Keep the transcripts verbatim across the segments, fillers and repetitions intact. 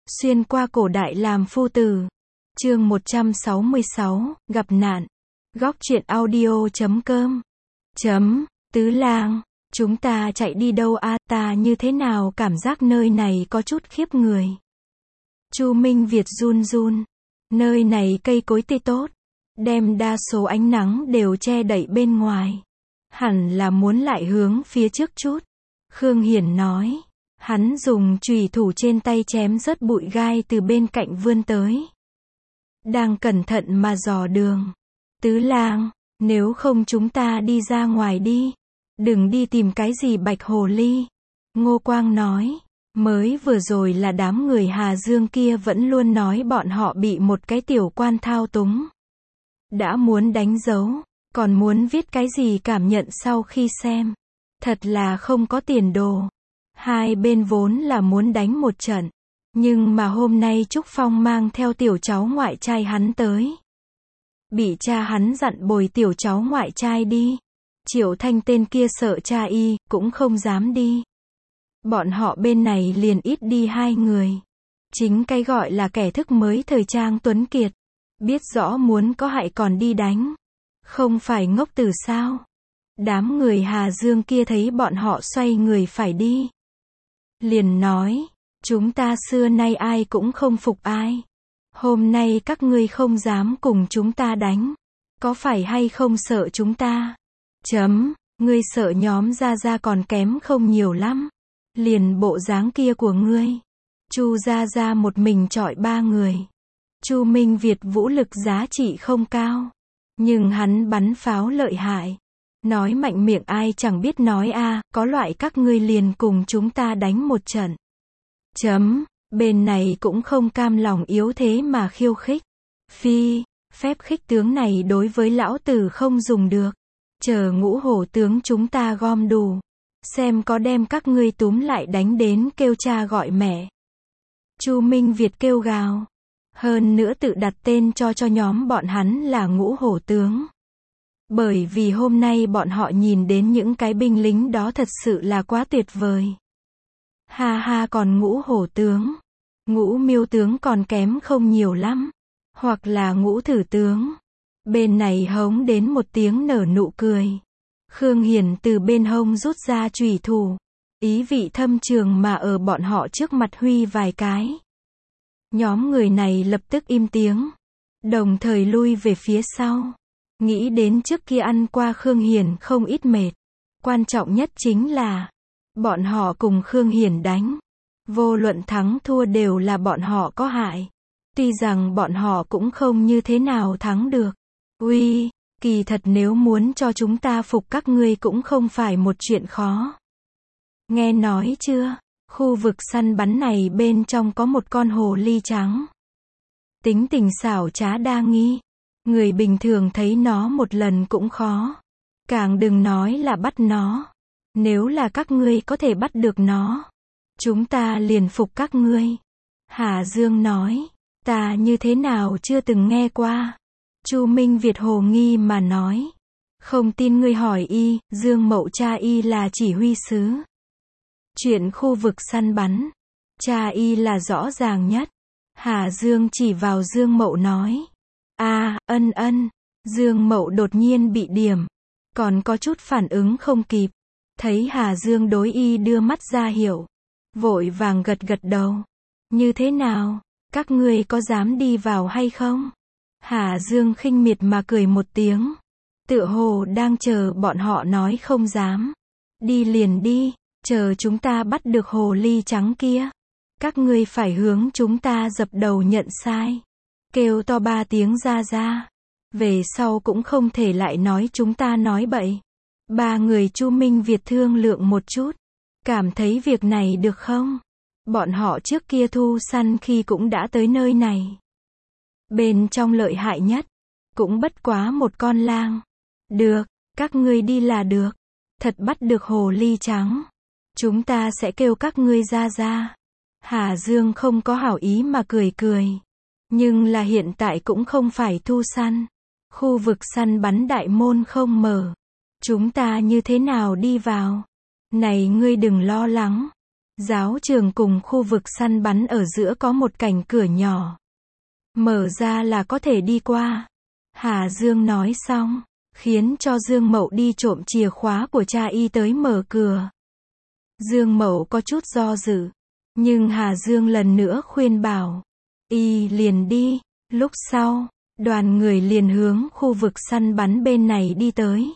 Xuyên qua cổ đại làm phu tử. Chương một trăm sáu mươi sáu, gặp nạn. Góc truyện audio chấm com. Chấm, Tứ Lang, chúng ta chạy đi đâu a, ta như thế nào cảm giác nơi này có chút khiếp người. Chu Minh Việt run run. Nơi này cây cối tươi tốt, đem đa số ánh nắng đều che đậy bên ngoài. Hẳn là muốn lại hướng phía trước chút. Khương Hiển nói. Hắn dùng chùy thủ trên tay chém rớt bụi gai từ bên cạnh vươn tới. Đang cẩn thận mà dò đường. Tứ Lang, nếu không chúng ta đi ra ngoài đi. Đừng đi tìm cái gì bạch hồ ly. Ngô Quang nói. Mới vừa rồi là đám người Hà Dương kia vẫn luôn nói bọn họ bị một cái tiểu quan thao túng. Đã muốn đánh dấu, còn muốn viết cái gì cảm nhận sau khi xem. Thật là không có tiền đồ. Hai bên vốn là muốn đánh một trận. Nhưng mà hôm nay Trúc Phong mang theo tiểu cháu ngoại trai hắn tới. Bị cha hắn dặn bồi tiểu cháu ngoại trai đi. Triệu Thanh tên kia sợ cha y, cũng không dám đi. Bọn họ bên này liền ít đi hai người. Chính cái gọi là kẻ thức mới thời trang tuấn kiệt. Biết rõ muốn có hại còn đi đánh. Không phải ngốc tử sao? Đám người Hà Dương kia thấy bọn họ xoay người phải đi. Liền nói, chúng ta xưa nay ai cũng không phục ai. Hôm nay các ngươi không dám cùng chúng ta đánh. Có phải hay không sợ chúng ta? Chấm, ngươi sợ nhóm Gia Gia còn kém không nhiều lắm. Liền bộ dáng kia của ngươi. Chu Gia Gia một mình chọi ba người. Chu Minh Việt vũ lực giá trị không cao. Nhưng hắn bắn pháo lợi hại. Nói mạnh miệng ai chẳng biết nói a, có loại các ngươi liền cùng chúng ta đánh một trận. Chấm, bên này cũng không cam lòng yếu thế mà khiêu khích. Phi, phép khích tướng này đối với lão tử không dùng được. Chờ Ngũ Hổ tướng chúng ta gom đủ. Xem có đem các ngươi túm lại đánh đến kêu cha gọi mẹ. Chu Minh Việt kêu gào. Hơn nữa tự đặt tên cho cho nhóm bọn hắn là Ngũ Hổ tướng. Bởi vì hôm nay bọn họ nhìn đến những cái binh lính đó thật sự là quá tuyệt vời. Ha ha, còn Ngũ Hổ tướng, Ngũ Miêu tướng còn kém không nhiều lắm. Hoặc là Ngũ Thử tướng. Bên này hống đến một tiếng nở nụ cười. Khương Hiển từ bên hông rút ra chùy thủ. Ý vị thâm trường mà ở bọn họ trước mặt huy vài cái. Nhóm người này lập tức im tiếng. Đồng thời lui về phía sau. Nghĩ đến trước kia ăn qua Khương Hiển không ít mệt. Quan trọng nhất chính là, bọn họ cùng Khương Hiển đánh. Vô luận thắng thua đều là bọn họ có hại. Tuy rằng bọn họ cũng không như thế nào thắng được. Uy, kỳ thật nếu muốn cho chúng ta phục các ngươi cũng không phải một chuyện khó. Nghe nói chưa, khu vực săn bắn này bên trong có một con hồ ly trắng. Tính tình xảo trá đa nghi. Người bình thường thấy nó một lần cũng khó. Càng đừng nói là bắt nó. Nếu là các ngươi có thể bắt được nó, chúng ta liền phục các ngươi. Hà Dương nói, ta như thế nào chưa từng nghe qua. Chu Minh Việt hồ nghi mà nói. Không tin ngươi hỏi y, Dương Mậu cha y là chỉ huy sứ. Chuyện khu vực săn bắn, cha y là rõ ràng nhất. Hà Dương chỉ vào Dương Mậu nói. A, à, ân ân. Dương Mậu đột nhiên bị điểm. Còn có chút phản ứng không kịp. Thấy Hà Dương đối y đưa mắt ra hiệu. Vội vàng gật gật đầu. Như thế nào? Các ngươi có dám đi vào hay không? Hà Dương khinh miệt mà cười một tiếng. Tựa hồ đang chờ bọn họ nói không dám. Đi liền đi. Chờ chúng ta bắt được hồ ly trắng kia. Các ngươi phải hướng chúng ta dập đầu nhận sai. Kêu to ba tiếng ra ra. Về sau cũng không thể lại nói chúng ta nói bậy. Ba người Chu Minh Việt thương lượng một chút. Cảm thấy việc này được không? Bọn họ trước kia thu săn khi cũng đã tới nơi này. Bên trong lợi hại nhất. Cũng bất quá một con lang. Được, các ngươi đi là được. Thật bắt được hồ ly trắng. Chúng ta sẽ kêu các ngươi ra ra. Hà Dương không có hảo ý mà cười cười. Nhưng là hiện tại cũng không phải thu săn. Khu vực săn bắn đại môn không mở. Chúng ta như thế nào đi vào? Này ngươi đừng lo lắng. Giáo trường cùng khu vực săn bắn ở giữa có một cánh cửa nhỏ. Mở ra là có thể đi qua. Hà Dương nói xong, khiến cho Dương Mậu đi trộm chìa khóa của cha y tới mở cửa. Dương Mậu có chút do dự, nhưng Hà Dương lần nữa khuyên bảo. Y liền đi, lúc sau, đoàn người liền hướng khu vực săn bắn bên này đi tới.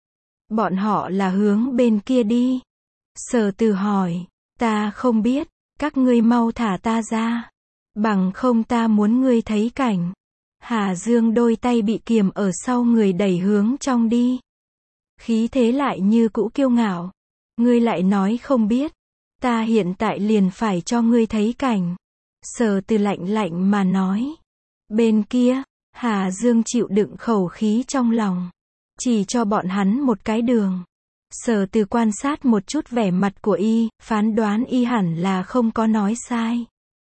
Bọn họ là hướng bên kia đi. Sở Từ hỏi, ta không biết, các ngươi mau thả ta ra. Bằng không ta muốn ngươi thấy cảnh. Hà Dương đôi tay bị kiềm ở sau người đẩy hướng trong đi. Khí thế lại như cũ kiêu ngạo. Ngươi lại nói không biết. Ta hiện tại liền phải cho ngươi thấy cảnh. Sở Từ lạnh lạnh mà nói. Bên kia, Hà Dương chịu đựng khẩu khí trong lòng. Chỉ cho bọn hắn một cái đường. Sở Từ quan sát một chút vẻ mặt của y, phán đoán y hẳn là không có nói sai.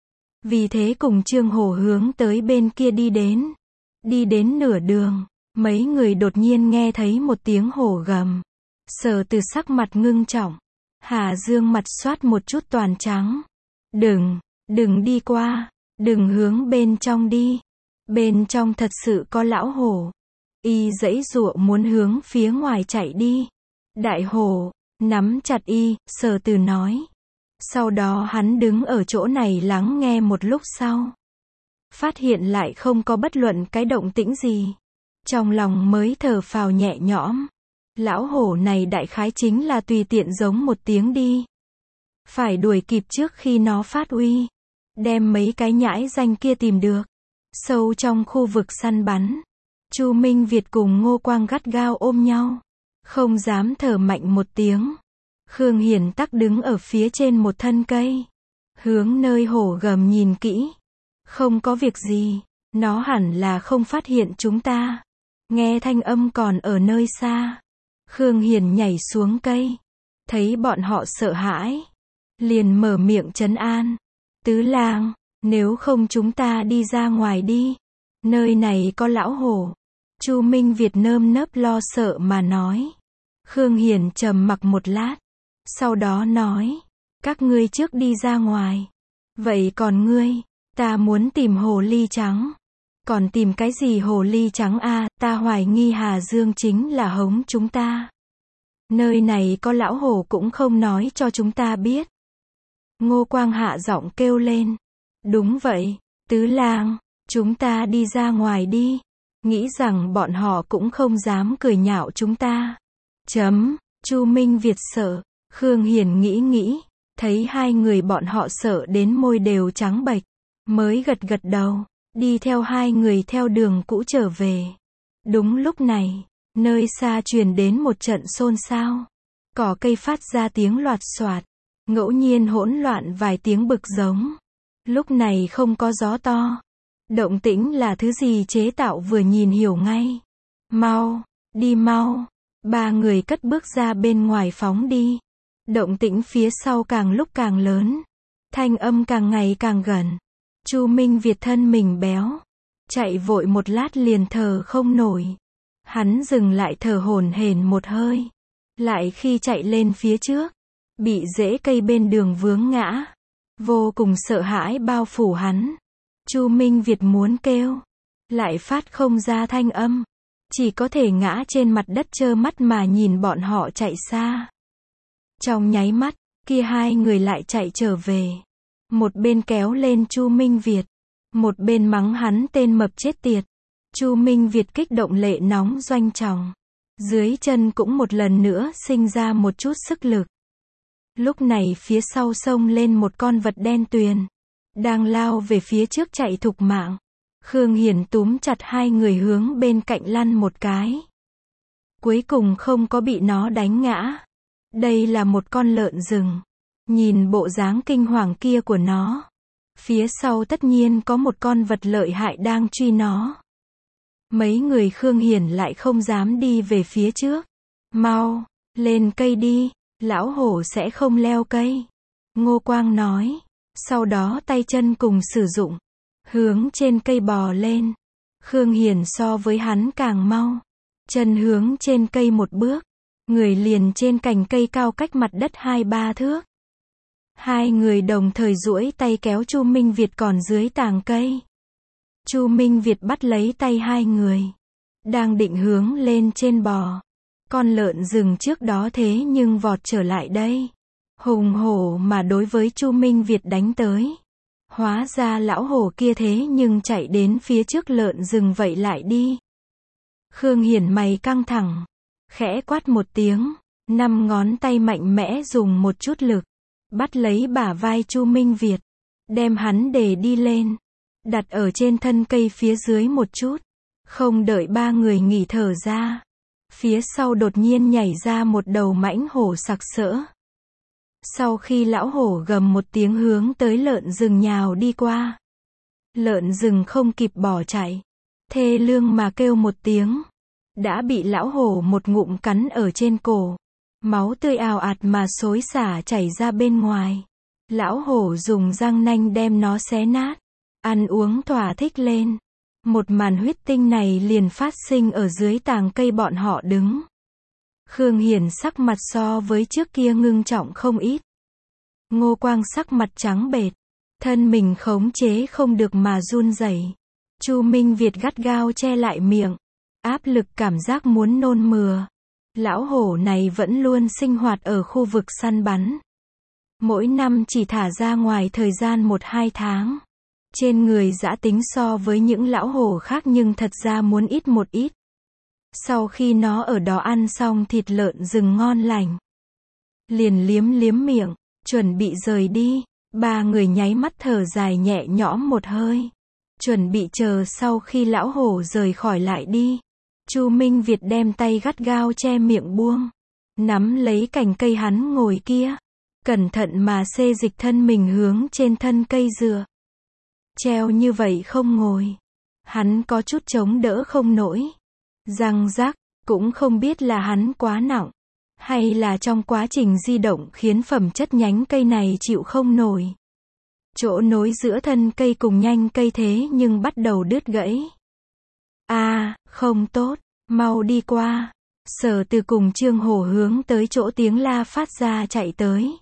Vì thế cùng Trương Hổ hướng tới bên kia đi đến. Đi đến nửa đường, mấy người đột nhiên nghe thấy một tiếng hổ gầm. Sở Từ sắc mặt ngưng trọng. Hà Dương mặt xoát một chút toàn trắng. Đừng, đừng đi qua, đừng hướng bên trong đi. Bên trong thật sự có lão hổ. Y giãy giụa muốn hướng phía ngoài chạy đi. Đại hổ, nắm chặt y, Sở Từ nói. Sau đó hắn đứng ở chỗ này lắng nghe một lúc sau. Phát hiện lại không có bất luận cái động tĩnh gì. Trong lòng mới thở phào nhẹ nhõm. Lão hổ này đại khái chính là tùy tiện giống một tiếng đi. Phải đuổi kịp trước khi nó phát uy. Đem mấy cái nhãi danh kia tìm được. Sâu trong khu vực săn bắn. Chu Minh Việt cùng Ngô Quang gắt gao ôm nhau. Không dám thở mạnh một tiếng. Khương Hiển tắc đứng ở phía trên một thân cây. Hướng nơi hổ gầm nhìn kỹ. Không có việc gì. Nó hẳn là không phát hiện chúng ta. Nghe thanh âm còn ở nơi xa. Khương Hiển nhảy xuống cây. Thấy bọn họ sợ hãi. Liền mở miệng trấn an. Tứ lang, nếu không chúng ta đi ra ngoài đi. Nơi này có lão hổ. Chu Minh Việt nơm nớp lo sợ mà nói. Khương Hiển trầm mặc một lát. Sau đó nói. Các ngươi trước đi ra ngoài. Vậy còn ngươi, ta muốn tìm hồ ly trắng. Còn tìm cái gì hồ ly trắng a? À, ta hoài nghi Hà Dương chính là hống chúng ta. Nơi này có lão hổ cũng không nói cho chúng ta biết. Ngô Quang hạ giọng kêu lên. Đúng vậy, tứ lang, chúng ta đi ra ngoài đi. Nghĩ rằng bọn họ cũng không dám cười nhạo chúng ta. Chấm, Chu Minh Việt sợ. Khương Hiển nghĩ nghĩ. Thấy hai người bọn họ sợ đến môi đều trắng bệch. Mới gật gật đầu. Đi theo hai người theo đường cũ trở về. Đúng lúc này, nơi xa truyền đến một trận xôn xao. Cỏ cây phát ra tiếng loạt xoạt. Ngẫu nhiên hỗn loạn vài tiếng bực giống. Lúc này không có gió to. Động tĩnh là thứ gì chế tạo vừa nhìn hiểu ngay. Mau, đi mau. Ba người cất bước ra bên ngoài phóng đi. Động tĩnh phía sau càng lúc càng lớn. Thanh âm càng ngày càng gần. Chu Minh Việt thân mình béo. Chạy vội một lát liền thở không nổi. Hắn dừng lại thở hổn hển một hơi. Lại khi chạy lên phía trước. Bị rễ cây bên đường vướng ngã. Vô cùng sợ hãi bao phủ hắn. Chu Minh Việt muốn kêu. Lại phát không ra thanh âm. Chỉ có thể ngã trên mặt đất trơ mắt mà nhìn bọn họ chạy xa. Trong nháy mắt, kia hai người lại chạy trở về. Một bên kéo lên Chu Minh Việt. Một bên mắng hắn tên mập chết tiệt. Chu Minh Việt kích động lệ nóng doanh tròng. Dưới chân cũng một lần nữa sinh ra một chút sức lực. Lúc này phía sau sông lên một con vật đen tuyền. Đang lao về phía trước chạy thục mạng. Khương Hiển túm chặt hai người hướng bên cạnh lăn một cái. Cuối cùng không có bị nó đánh ngã. Đây là một con lợn rừng. Nhìn bộ dáng kinh hoàng kia của nó. Phía sau tất nhiên có một con vật lợi hại đang truy nó. Mấy người Khương Hiển lại không dám đi về phía trước. Mau, lên cây đi, lão hổ sẽ không leo cây. Ngô Quang nói. Sau đó tay chân cùng sử dụng. Hướng trên cây bò lên. Khương Hiển so với hắn càng mau. Chân hướng trên cây một bước. Người liền trên cành cây cao cách mặt đất hai ba thước. Hai người đồng thời duỗi tay kéo Chu Minh Việt còn dưới tàng cây. Chu Minh Việt bắt lấy tay hai người, đang định hướng lên trên bò. Con lợn rừng trước đó thế nhưng vọt trở lại đây, hùng hổ mà đối với Chu Minh Việt đánh tới. Hóa ra lão hổ kia thế nhưng chạy đến phía trước lợn rừng vậy lại đi. Khương Hiển mày căng thẳng, khẽ quát một tiếng, năm ngón tay mạnh mẽ dùng một chút lực, bắt lấy bả vai Chu Minh Việt, đem hắn để đi lên, đặt ở trên thân cây phía dưới một chút. Không đợi ba người nghỉ thở ra, phía sau đột nhiên nhảy ra một đầu mãnh hổ sặc sỡ. Sau khi lão hổ gầm một tiếng hướng tới lợn rừng nhào đi qua, lợn rừng không kịp bỏ chạy, thê lương mà kêu một tiếng, đã bị lão hổ một ngụm cắn ở trên cổ, máu tươi ào ạt mà xối xả chảy ra bên ngoài. Lão hổ dùng răng nanh đem nó xé nát, ăn uống thỏa thích lên. Một màn huyết tinh này liền phát sinh ở dưới tàng cây bọn họ đứng. Khương Hiển sắc mặt so với trước kia ngưng trọng không ít. Ngô Quang sắc mặt trắng bệch, thân mình khống chế không được mà run rẩy. Chu Minh Việt gắt gao che lại miệng, áp lực cảm giác muốn nôn mửa. Lão hổ này vẫn luôn sinh hoạt ở khu vực săn bắn. Mỗi năm chỉ thả ra ngoài thời gian một hai tháng. Trên người dã tính so với những lão hổ khác nhưng thật ra muốn ít một ít. Sau khi nó ở đó ăn xong thịt lợn rừng ngon lành, liền liếm liếm miệng, chuẩn bị rời đi. Ba người nháy mắt thở dài nhẹ nhõm một hơi, chuẩn bị chờ sau khi lão hổ rời khỏi lại đi. Chu Minh Việt đem tay gắt gao che miệng buông, nắm lấy cành cây hắn ngồi kia, cẩn thận mà xê dịch thân mình hướng trên thân cây dựa. Treo như vậy không ngồi, hắn có chút chống đỡ không nổi. Răng rắc, cũng không biết là hắn quá nặng, hay là trong quá trình di động khiến phẩm chất nhánh cây này chịu không nổi. Chỗ nối giữa thân cây cùng nhánh cây thế nhưng bắt đầu đứt gãy. A, à, không tốt, mau đi qua. Sở Từ cùng Trương Hổ hướng tới chỗ tiếng la phát ra chạy tới.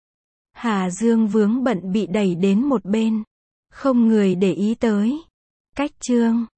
Hà Dương vướng bận bị đẩy đến một bên, không người để ý tới. Cách Trương